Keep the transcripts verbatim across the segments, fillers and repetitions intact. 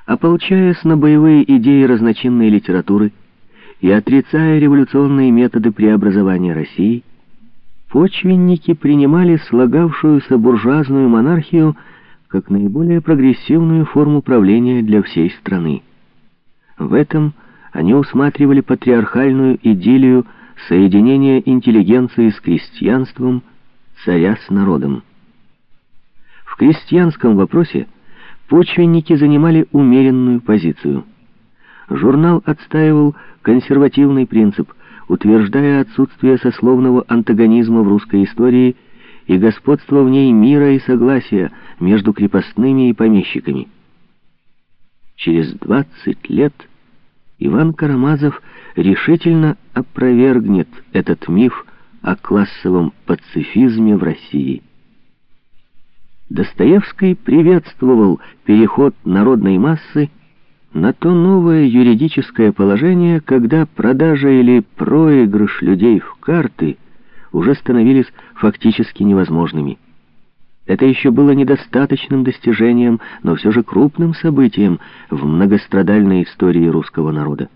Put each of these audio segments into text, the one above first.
Ополчаясь на боевые идеи разночинной литературы и отрицая революционные методы преобразования России, почвенники принимали слагавшуюся буржуазную монархию как наиболее прогрессивную форму правления для всей страны. В этом они усматривали патриархальную идиллию соединения интеллигенции с крестьянством, царя с народом. В крестьянском вопросе почвенники занимали умеренную позицию. Журнал отстаивал консервативный принцип, утверждая отсутствие сословного антагонизма в русской истории и господство в ней мира и согласия между крепостными и помещиками. Через двадцать лет Иван Карамазов решительно опровергнет этот миф о классовом пацифизме в России. Достоевский приветствовал переход народной массы на то новое юридическое положение, когда продажа или проигрыш людей в карты уже становились фактически невозможными. Это еще было недостаточным достижением, но все же крупным событием в многострадальной истории русского народа.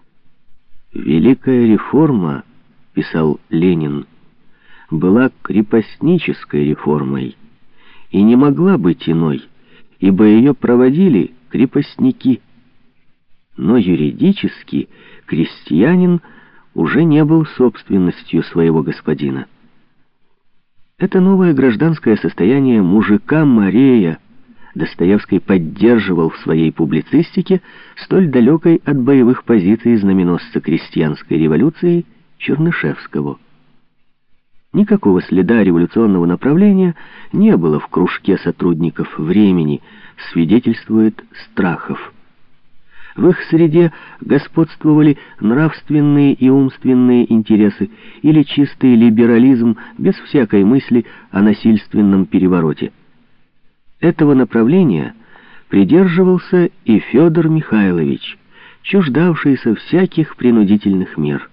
«Великая реформа», — писал Ленин, — была крепостнической реформой и не могла быть иной, ибо ее проводили крепостники. Но юридически крестьянин уже не был собственностью своего господина. Это новое гражданское состояние мужика-морея Достоевский поддерживал в своей публицистике, столь далекой от боевых позиций знаменосца крестьянской революции Чернышевского. Никакого следа революционного направления не было в кружке сотрудников «Времени», свидетельствует Страхов. В их среде господствовали нравственные и умственные интересы или чистый либерализм без всякой мысли о насильственном перевороте. Этого направления придерживался и Федор Михайлович, чуждавшийся всяких принудительных мер.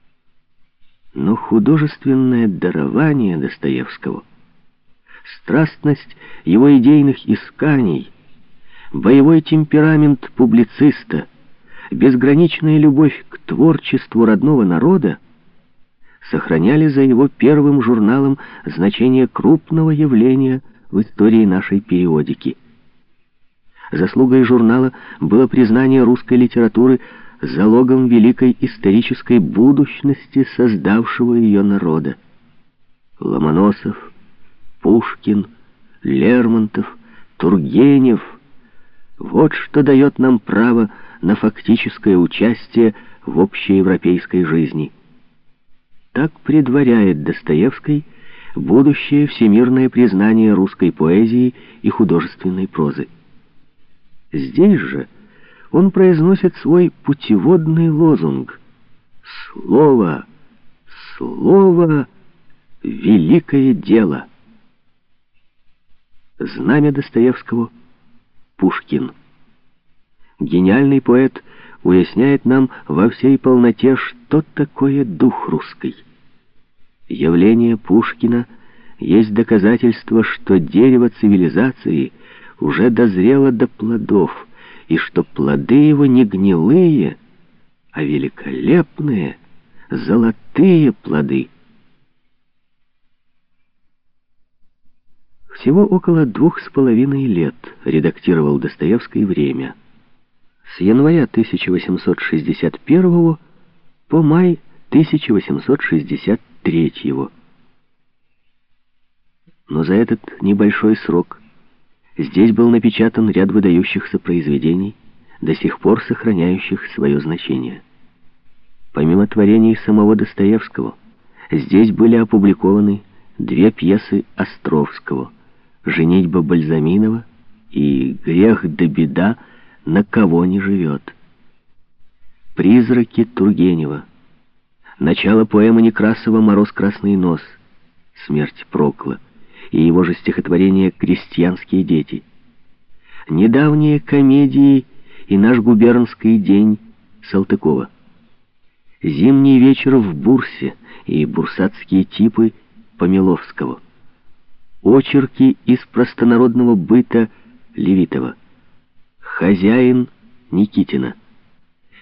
Но художественное дарование Достоевского, страстность его идейных исканий, боевой темперамент публициста, безграничная любовь к творчеству родного народа сохраняли за его первым журналом значение крупного явления в истории нашей периодики. Заслугой журнала было признание русской литературы залогом великой исторической будущности создавшего ее народа. Ломоносов, Пушкин, Лермонтов, Тургенев — вот что дает нам право на фактическое участие в общеевропейской жизни. Так предваряет Достоевский будущее всемирное признание русской поэзии и художественной прозы. Здесь же он произносит свой путеводный лозунг: «Слово, слово, великое дело». Знамя Достоевского — Пушкин. Гениальный поэт уясняет нам во всей полноте, что такое дух русский. Явление Пушкина есть доказательство, что дерево цивилизации уже дозрело до плодов, и что плоды его не гнилые, а великолепные, золотые плоды. Всего около двух с половиной лет редактировал Достоевский «Время». С января тысяча восемьсот шестьдесят первого по май тысяча восемьсот шестьдесят третьего. Но за этот небольшой срок здесь был напечатан ряд выдающихся произведений, до сих пор сохраняющих свое значение. Помимо творений самого Достоевского, здесь были опубликованы две пьесы Островского: «Женитьба Бальзаминова» и «Грех да беда, на кого не живет». «Призраки» Тургенева, начало поэмы Некрасова «Мороз красный нос», «Смерть Прокла» и его же стихотворение «Крестьянские дети», недавние комедии и «Наш губернский день» Салтыкова, «Зимний вечер в Бурсе» и «Бурсатские типы» Помиловского, очерки из простонародного быта Левитова, Хозяин Никитина.